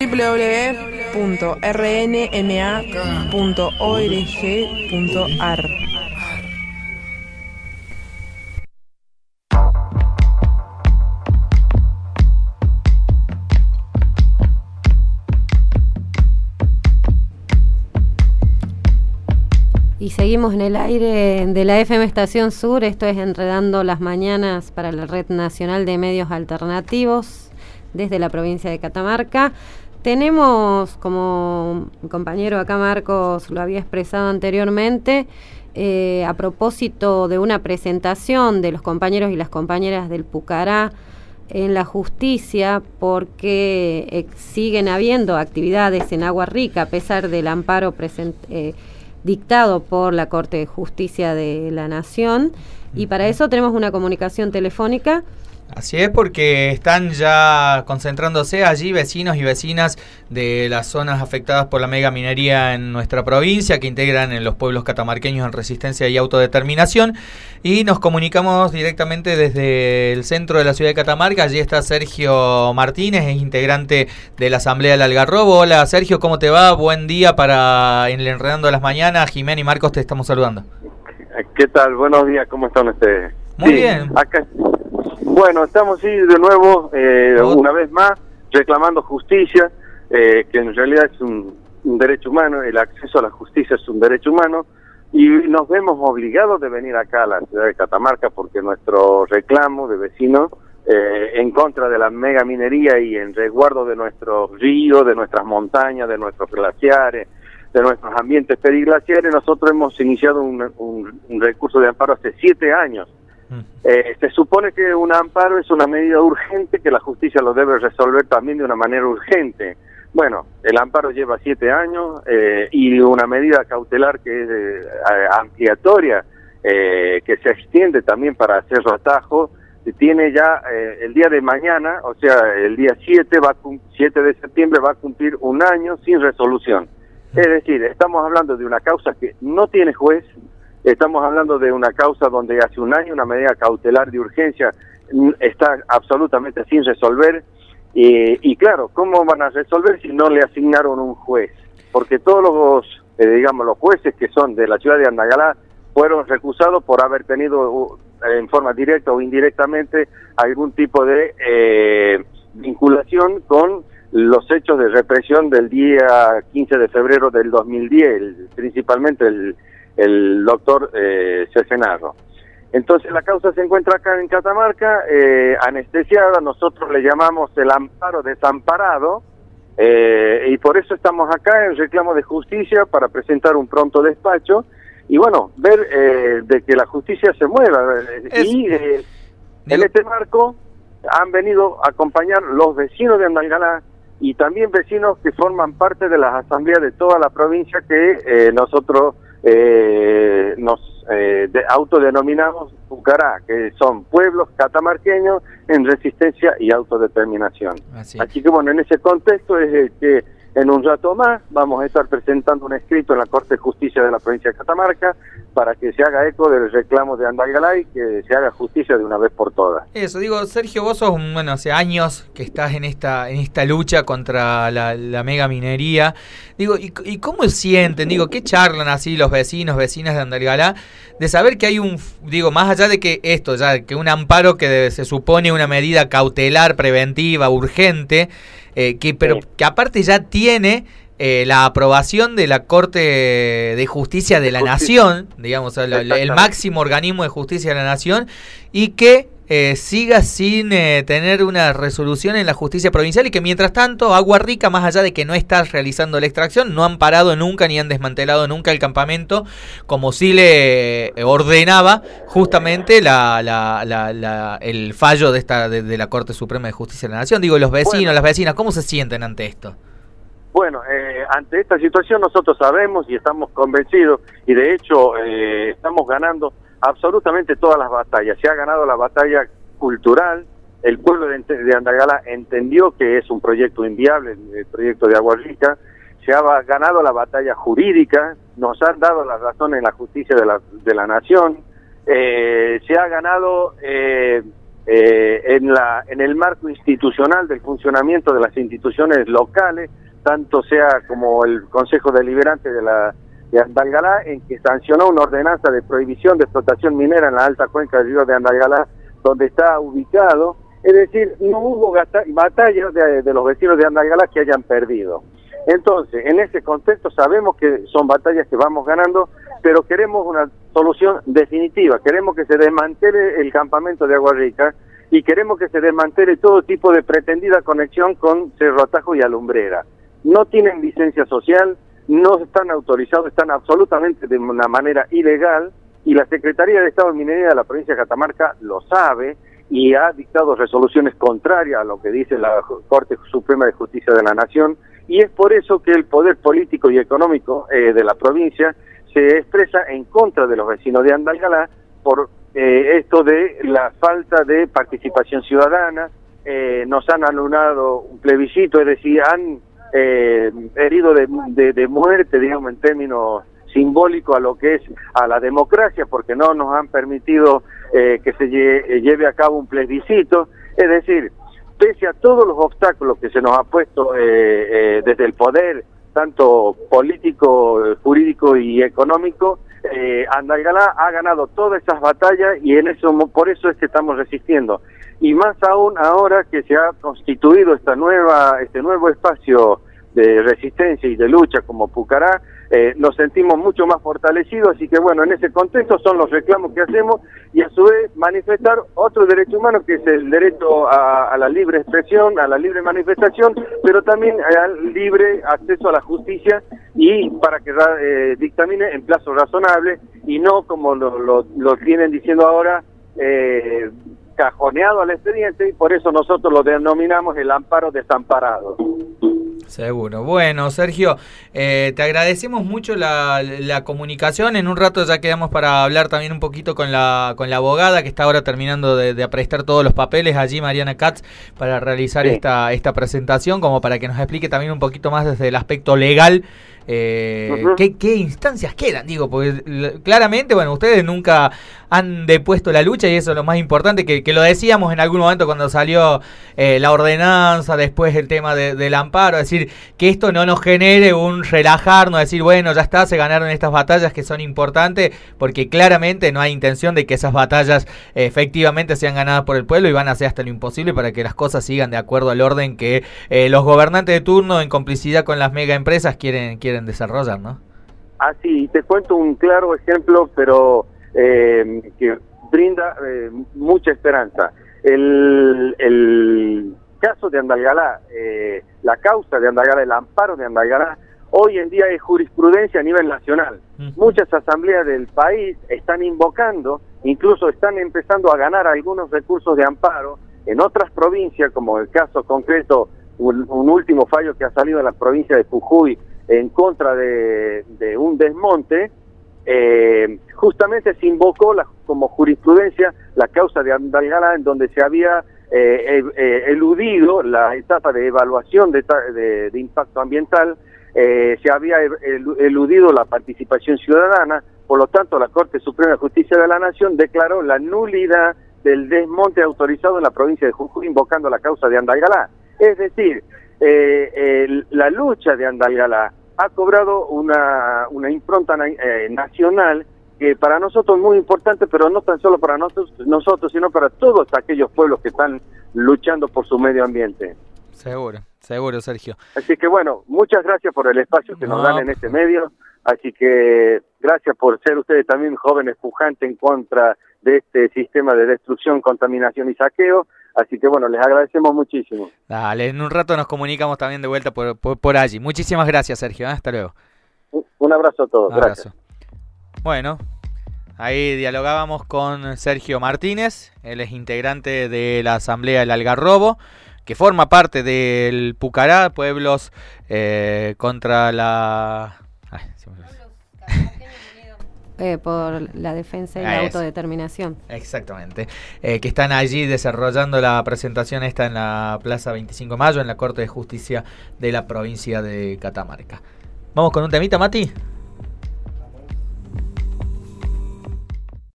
www.rnma.org.ar. Y seguimos en el aire de la FM Estación Sur. Esto es Enredando las Mañanas para la Red Nacional de Medios Alternativos desde la provincia de Catamarca. Tenemos, como mi compañero acá Marcos lo había expresado anteriormente, a propósito de una presentación de los compañeros y las compañeras del Pucará en la justicia, porque siguen habiendo actividades en Agua Rica a pesar del amparo dictado por la Corte de Justicia de la Nación, y para eso tenemos una comunicación telefónica. Así es, porque están ya concentrándose allí vecinos y vecinas de las zonas afectadas por la mega minería en nuestra provincia, que integran en los pueblos catamarqueños en resistencia y autodeterminación, y nos comunicamos directamente desde el centro de la ciudad de Catamarca. Allí está Sergio Martínez, es integrante de la Asamblea del Algarrobo. Hola Sergio, ¿cómo te va? Buen día para Enredando las Mañanas. Jimena y Marcos te estamos saludando. ¿Qué tal? Buenos días, ¿cómo están ustedes? Muy bien. Acá. Bueno, estamos de nuevo, una vez más, reclamando justicia, que en realidad es un derecho humano. El acceso a la justicia es un derecho humano, y nos vemos obligados de venir acá a la ciudad de Catamarca porque nuestro reclamo de vecinos en contra de la mega minería y en resguardo de nuestros ríos, de nuestras montañas, de nuestros glaciares, de nuestros ambientes periglaciares, nosotros hemos iniciado un recurso de amparo hace 7 años. Se supone que un amparo es una medida urgente, que la justicia lo debe resolver también de una manera urgente. Bueno, el amparo lleva 7 años y una medida cautelar que es ampliatoria, que se extiende también para Cerro Atajo, tiene ya el día de mañana, o sea, el día 7 de septiembre va a cumplir 1 año sin resolución. Es decir, estamos hablando de una causa que no tiene juez. Estamos hablando de una causa donde hace 1 año una medida cautelar de urgencia está absolutamente sin resolver. Y claro, ¿cómo van a resolver si no le asignaron un juez? Porque todos los, los jueces que son de la ciudad de Andagalá fueron recusados por haber tenido en forma directa o indirectamente algún tipo de vinculación con los hechos de represión del día 15 de febrero del 2010, principalmente el doctor Cesenarro. Entonces la causa se encuentra acá en Catamarca, anestesiada. Nosotros le llamamos el amparo desamparado, y por eso estamos acá en reclamo de justicia para presentar un pronto despacho y bueno, ver de que la justicia se mueva. En este marco han venido a acompañar los vecinos de Andalgalá y también vecinos que forman parte de las asambleas de toda la provincia que nosotros nos autodenominamos Pucará, que son pueblos catamarqueños en resistencia y autodeterminación. Así que bueno, en ese contexto es que en un rato más vamos a estar presentando un escrito en la Corte de Justicia de la provincia de Catamarca para que se haga eco del reclamo de Andalgalá y que se haga justicia de una vez por todas. Eso, digo, Sergio, vos sos, hace años que estás en esta lucha contra la mega minería. Digo, ¿y cómo sienten? Digo, ¿qué charlan así los vecinas de Andalgalá? De saber que hay más allá de que esto, ya que un amparo que se supone una medida cautelar, preventiva, urgente, pero que aparte ya tiene la aprobación de la Corte de Justicia de la Nación, digamos, el máximo organismo de justicia de la Nación, y que siga sin tener una resolución en la justicia provincial, y que mientras tanto Agua Rica, más allá de que no está realizando la extracción, no han parado nunca ni han desmantelado nunca el campamento, como sí le ordenaba justamente el fallo de la Corte Suprema de Justicia de la Nación. Digo, los vecinos, las vecinas, ¿cómo se sienten ante esto? Bueno, ante esta situación nosotros sabemos y estamos convencidos, y de hecho estamos ganando absolutamente todas las batallas. Se ha ganado la batalla cultural. El pueblo de Andalgalá entendió que es un proyecto inviable, el proyecto de Agua Rica. Se ha ganado la batalla jurídica, nos han dado la razón en la justicia de la nación. Se ha ganado en el marco institucional del funcionamiento de las instituciones locales, tanto sea como el Consejo Deliberante de Andalgalá, en que sancionó una ordenanza de prohibición de explotación minera en la alta cuenca del río de Andalgalá, donde está ubicado. Es decir, no hubo batallas de los vecinos de Andalgalá que hayan perdido. Entonces, en ese contexto sabemos que son batallas que vamos ganando, pero queremos una solución definitiva. Queremos que se desmantele el campamento de Agua Rica y queremos que se desmantele todo tipo de pretendida conexión con Cerro Atajo y Alumbrera. No tienen licencia social, no están autorizados, están absolutamente de una manera ilegal, y la Secretaría de Estado de Minería de la provincia de Catamarca lo sabe y ha dictado resoluciones contrarias a lo que dice la Corte Suprema de Justicia de la Nación, y es por eso que el poder político y económico de la provincia se expresa en contra de los vecinos de Andalgalá por esto de la falta de participación ciudadana. Nos han anulado un plebiscito, es decir, han herido de muerte, digamos, en términos simbólicos a lo que es a la democracia, porque no nos han permitido que se lleve a cabo un plebiscito. Es decir, pese a todos los obstáculos que se nos ha puesto desde el poder, tanto político, jurídico y económico, Andalgalá ha ganado todas esas batallas, y por eso es que estamos resistiendo. Y más aún ahora que se ha constituido este nuevo espacio de resistencia y de lucha como Pucará, nos sentimos mucho más fortalecidos. Así que bueno, en ese contexto son los reclamos que hacemos, y a su vez manifestar otro derecho humano, que es el derecho a la libre expresión, a la libre manifestación, pero también al libre acceso a la justicia, y para que dictamine en plazo razonable, y no como lo vienen diciendo ahora, cajoneado al expediente, y por eso nosotros lo denominamos el amparo desamparado. Seguro. Bueno, Sergio, te agradecemos mucho la comunicación. En un rato ya quedamos para hablar también un poquito con la abogada, que está ahora terminando de aprestar todos los papeles allí, Mariana Katz, para realizar esta presentación, como para que nos explique también un poquito más desde el aspecto legal. ¿Qué instancias quedan? Digo, porque claramente, bueno, ustedes nunca han depuesto la lucha, y eso es lo más importante, que lo decíamos en algún momento cuando salió la ordenanza, después el tema del amparo, es decir, que esto no nos genere un relajarnos, decir, bueno, ya está, se ganaron estas batallas que son importantes, porque claramente no hay intención de que esas batallas efectivamente sean ganadas por el pueblo, y van a hacer hasta lo imposible para que las cosas sigan de acuerdo al orden que los gobernantes de turno, en complicidad con las mega empresas, quieren desarrollar, ¿no? Así, te cuento un claro ejemplo, pero que brinda mucha esperanza. El caso de Andalgalá, la causa de Andalgalá, el amparo de Andalgalá, hoy en día es jurisprudencia a nivel nacional. Muchas asambleas del país están invocando, incluso están empezando a ganar algunos recursos de amparo en otras provincias, como el caso concreto, un último fallo que ha salido en la provincia de Jujuy en contra de un desmonte. Justamente se invocó como jurisprudencia la causa de Andalgalá, en donde se había eludido la etapa de evaluación de impacto ambiental, se había eludido la participación ciudadana. Por lo tanto, la Corte Suprema de Justicia de la Nación declaró la nulidad del desmonte autorizado en la provincia de Jujuy, invocando la causa de Andalgalá. Es decir, la lucha de Andalgalá ha cobrado una impronta nacional, que para nosotros es muy importante, pero no tan solo para nosotros, sino para todos aquellos pueblos que están luchando por su medio ambiente. Seguro, Sergio. Así que bueno, muchas gracias por el espacio que nos dan en este medio. Así que gracias por ser ustedes también jóvenes pujantes en contra de este sistema de destrucción, contaminación y saqueo. Así que bueno, les agradecemos muchísimo. Dale, en un rato nos comunicamos también de vuelta por allí. Muchísimas gracias, Sergio. Hasta luego. Un abrazo a todos. Gracias. Bueno, ahí dialogábamos con Sergio Martínez. Él es integrante de la Asamblea del Algarrobo, que forma parte del Pucará, Pueblos contra la... por la defensa y la autodeterminación. Exactamente. Que están allí desarrollando la presentación esta en la Plaza 25 de Mayo, en la Corte de Justicia de la provincia de Catamarca. Vamos con un temita, Mati.